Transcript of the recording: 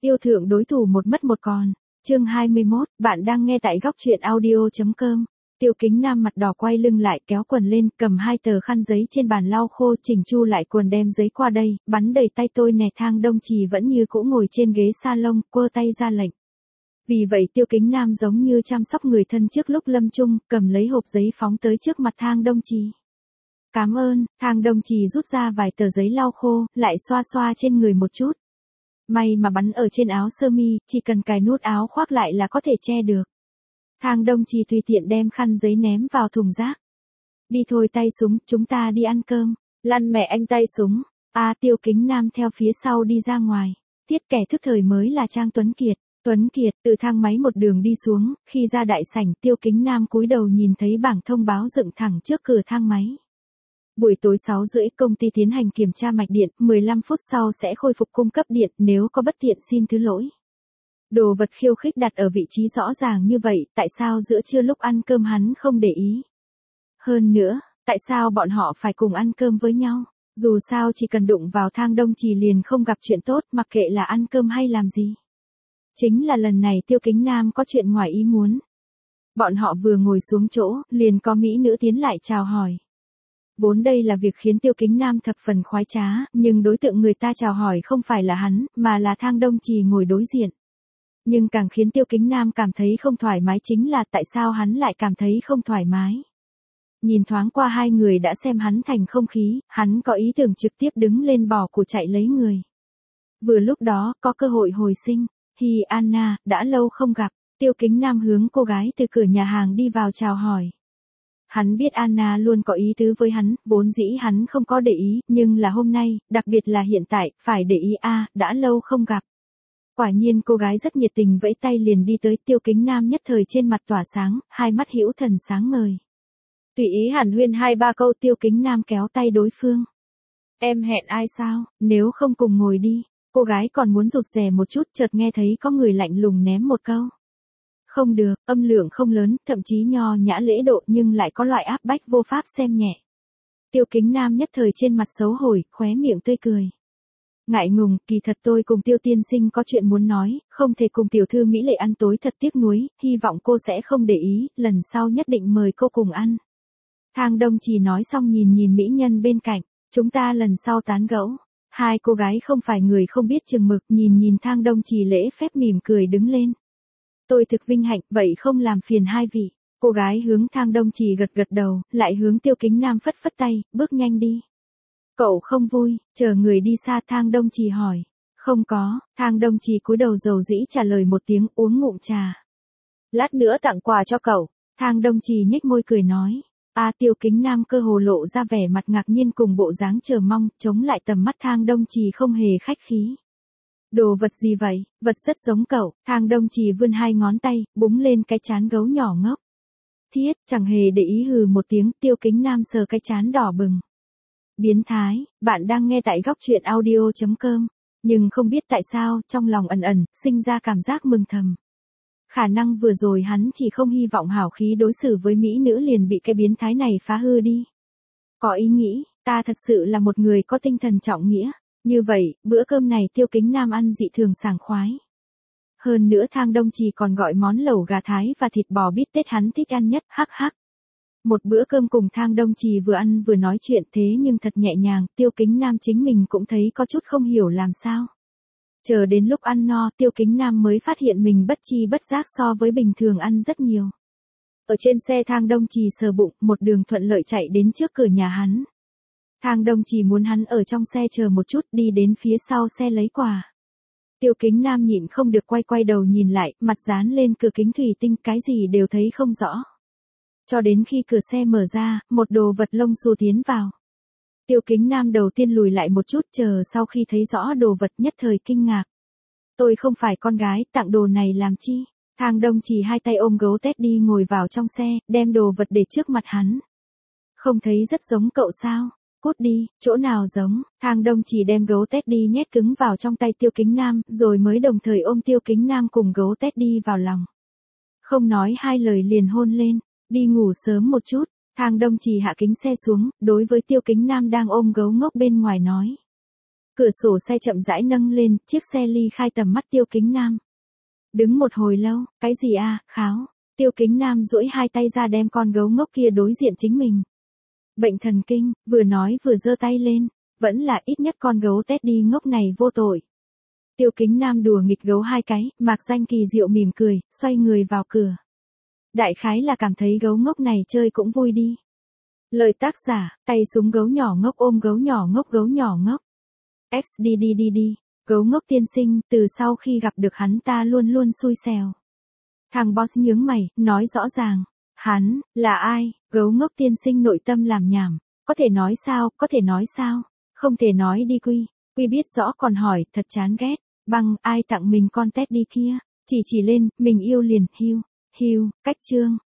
Yêu thượng đối thủ một mất một còn. Chương 21, bạn đang nghe tại góc truyện audio.com. Tiêu Kính Nam mặt đỏ quay lưng lại, kéo quần lên, cầm 2 tờ khăn giấy trên bàn lau khô, chỉnh chu lại quần, đem giấy qua đây, bắn đầy tay tôi nè. Thang Đông Trì vẫn như cũ ngồi trên ghế salon, quơ tay ra lệnh. Vì vậy Tiêu Kính Nam giống như chăm sóc người thân trước lúc lâm chung, cầm lấy hộp giấy phóng tới trước mặt Thang Đông Trì. Cảm ơn. Thang Đông Trì rút ra vài tờ giấy lau khô, lại xoa xoa trên người một chút. May mà bắn ở trên áo sơ mi, chỉ cần cài nút áo khoác lại là có thể che được. Thang Đông Trì tùy tiện đem khăn giấy ném vào thùng rác. Đi thôi tay súng, chúng ta đi ăn cơm. Lăn mẹ anh tay súng. Tiêu Kính Nam theo phía sau đi ra ngoài. Tiết kẻ thức thời mới là Trang Tuấn Kiệt. Tuấn Kiệt từ thang máy một đường đi xuống, khi ra đại sảnh Tiêu Kính Nam cúi đầu nhìn thấy bảng thông báo dựng thẳng trước cửa thang máy. Buổi tối 6:30 công ty tiến hành kiểm tra mạch điện, 15 phút sau sẽ khôi phục cung cấp điện, nếu có bất tiện xin thứ lỗi. Đồ vật khiêu khích đặt ở vị trí rõ ràng như vậy, tại sao giữa trưa lúc ăn cơm hắn không để ý? Hơn nữa, tại sao bọn họ phải cùng ăn cơm với nhau? Dù sao chỉ cần đụng vào Thang Đông Trì liền không gặp chuyện tốt, mặc kệ là ăn cơm hay làm gì. Chính là lần này Tiêu Kính Nam có chuyện ngoài ý muốn. Bọn họ vừa ngồi xuống chỗ, liền có mỹ nữ tiến lại chào hỏi. Vốn đây là việc khiến Tiêu Kính Nam thập phần khoái trá, nhưng đối tượng người ta chào hỏi không phải là hắn, mà là Thang Đông Trì ngồi đối diện. Nhưng càng khiến Tiêu Kính Nam cảm thấy không thoải mái chính là tại sao hắn lại cảm thấy không thoải mái. Nhìn thoáng qua hai người đã xem hắn thành không khí, hắn có ý tưởng trực tiếp đứng lên bỏ của chạy lấy người. Vừa lúc đó, có cơ hội hồi sinh. Hi Anna, đã lâu không gặp. Tiêu Kính Nam hướng cô gái từ cửa nhà hàng đi vào chào hỏi. Hắn biết Anna luôn có ý tứ với hắn, vốn dĩ hắn không có để ý, nhưng là hôm nay, đặc biệt là hiện tại, phải để ý đã lâu không gặp. Quả nhiên cô gái rất nhiệt tình vẫy tay liền đi tới. Tiêu Kính Nam nhất thời trên mặt tỏa sáng, hai mắt hữu thần sáng ngời. Tùy ý hàn huyên 2-3 câu Tiêu Kính Nam kéo tay đối phương. Em hẹn ai sao, nếu không cùng ngồi đi. Cô gái còn muốn rụt rè một chút chợt nghe thấy có người lạnh lùng ném một câu. Không được, âm lượng không lớn, thậm chí nho nhã lễ độ nhưng lại có loại áp bách vô pháp xem nhẹ. Tiêu Kính Nam nhất thời trên mặt xấu hổ, khóe miệng tươi cười. Ngại ngùng, kỳ thật tôi cùng Tiêu tiên sinh có chuyện muốn nói, không thể cùng tiểu thư mỹ lệ ăn tối, thật tiếc nuối, hy vọng cô sẽ không để ý, lần sau nhất định mời cô cùng ăn. Thang Đông Trì nói xong nhìn mỹ nhân bên cạnh, chúng ta lần sau tán gẫu. Hai cô gái không phải người không biết chừng mực, nhìn Thang Đông Trì lễ phép mỉm cười đứng lên. Tôi thực vinh hạnh, vậy không làm phiền hai vị. Cô gái hướng Thang Đông Trì gật đầu, lại hướng Tiêu Kính Nam phất phất tay, bước nhanh đi. Cậu không vui, chờ người đi xa. Thang Đông Trì hỏi. Không có. Thang Đông Trì cúi đầu dầu dĩ trả lời một tiếng, uống ngụm trà. Lát nữa tặng quà cho cậu. Thang Đông Trì nhếch môi cười nói. Tiêu Kính Nam cơ hồ lộ ra vẻ mặt ngạc nhiên cùng bộ dáng chờ mong, chống lại tầm mắt Thang Đông Trì không hề khách khí. Đồ vật gì vậy? Vật rất giống cậu. Thang Đông Trì vươn 2 ngón tay, búng lên cái trán gấu nhỏ ngốc. Thiết, chẳng hề để ý hừ một tiếng. Tiêu Kính Nam sờ cái trán đỏ bừng. Biến thái, bạn đang nghe tại góc truyện audio.com. Nhưng không biết tại sao, trong lòng ẩn sinh ra cảm giác mừng thầm. Khả năng vừa rồi hắn chỉ không hy vọng hảo khí đối xử với mỹ nữ liền bị cái biến thái này phá hư đi. Có ý nghĩ, ta thật sự là một người có tinh thần trọng nghĩa. Như vậy, bữa cơm này Tiêu Kính Nam ăn dị thường sảng khoái. Hơn nữa Thang Đông Trì còn gọi món lẩu gà thái và thịt bò bít tết hắn thích ăn nhất, hắc. Một bữa cơm cùng Thang Đông Trì vừa ăn vừa nói chuyện thế nhưng thật nhẹ nhàng, Tiêu Kính Nam chính mình cũng thấy có chút không hiểu làm sao. Chờ đến lúc ăn no, Tiêu Kính Nam mới phát hiện mình bất chi bất giác so với bình thường ăn rất nhiều. Ở trên xe Thang Đông Trì sờ bụng, một đường thuận lợi chạy đến trước cửa nhà hắn. Thang Đông Trì muốn hắn ở trong xe chờ một chút, đi đến phía sau xe lấy quà. Tiêu Kính Nam nhịn không được quay đầu nhìn lại, mặt dán lên cửa kính thủy tinh, cái gì đều thấy không rõ. Cho đến khi cửa xe mở ra, một đồ vật lông xù tiến vào. Tiêu Kính Nam đầu tiên lùi lại một chút, chờ sau khi thấy rõ đồ vật nhất thời kinh ngạc. Tôi không phải con gái, tặng đồ này làm chi? Thang Đông Trì 2 tay ôm gấu Teddy ngồi vào trong xe, đem đồ vật để trước mặt hắn. Không thấy rất giống cậu sao? Cút đi, chỗ nào giống? Thang Đông Trì đem gấu Teddy nhét cứng vào trong tay Tiêu Kính Nam, rồi mới đồng thời ôm Tiêu Kính Nam cùng gấu Teddy vào lòng. Không nói hai lời liền hôn lên, đi ngủ sớm một chút. Thang Đông Trì hạ kính xe xuống, đối với Tiêu Kính Nam đang ôm gấu ngốc bên ngoài nói. Cửa sổ xe chậm rãi nâng lên, chiếc xe ly khai tầm mắt Tiêu Kính Nam. Đứng một hồi lâu, cái gì a, kháo. Tiêu Kính Nam duỗi hai tay ra đem con gấu ngốc kia đối diện chính mình. Bệnh thần kinh, vừa nói vừa giơ tay lên, vẫn là ít nhất con gấu Teddy ngốc này vô tội. Tiêu Kính Nam đùa nghịch gấu hai cái, Mạc Danh Kỳ diệu mỉm cười, xoay người vào cửa. Đại khái là cảm thấy gấu ngốc này chơi cũng vui đi. Lời tác giả, tay súng gấu nhỏ ngốc ôm gấu nhỏ ngốc gấu nhỏ ngốc. XDDDD, gấu ngốc tiên sinh, từ sau khi gặp được hắn ta luôn luôn xui xẻo. Thằng boss nhướng mày, nói rõ ràng. Hắn, là ai? Gấu ngốc tiên sinh nội tâm làm nhảm. Có thể nói sao, có thể nói sao? Không thể nói đi Quy. Quy biết rõ còn hỏi, thật chán ghét. Bằng, ai tặng mình con Teddy kia? Chỉ lên, mình yêu liền, hiu, cách chương.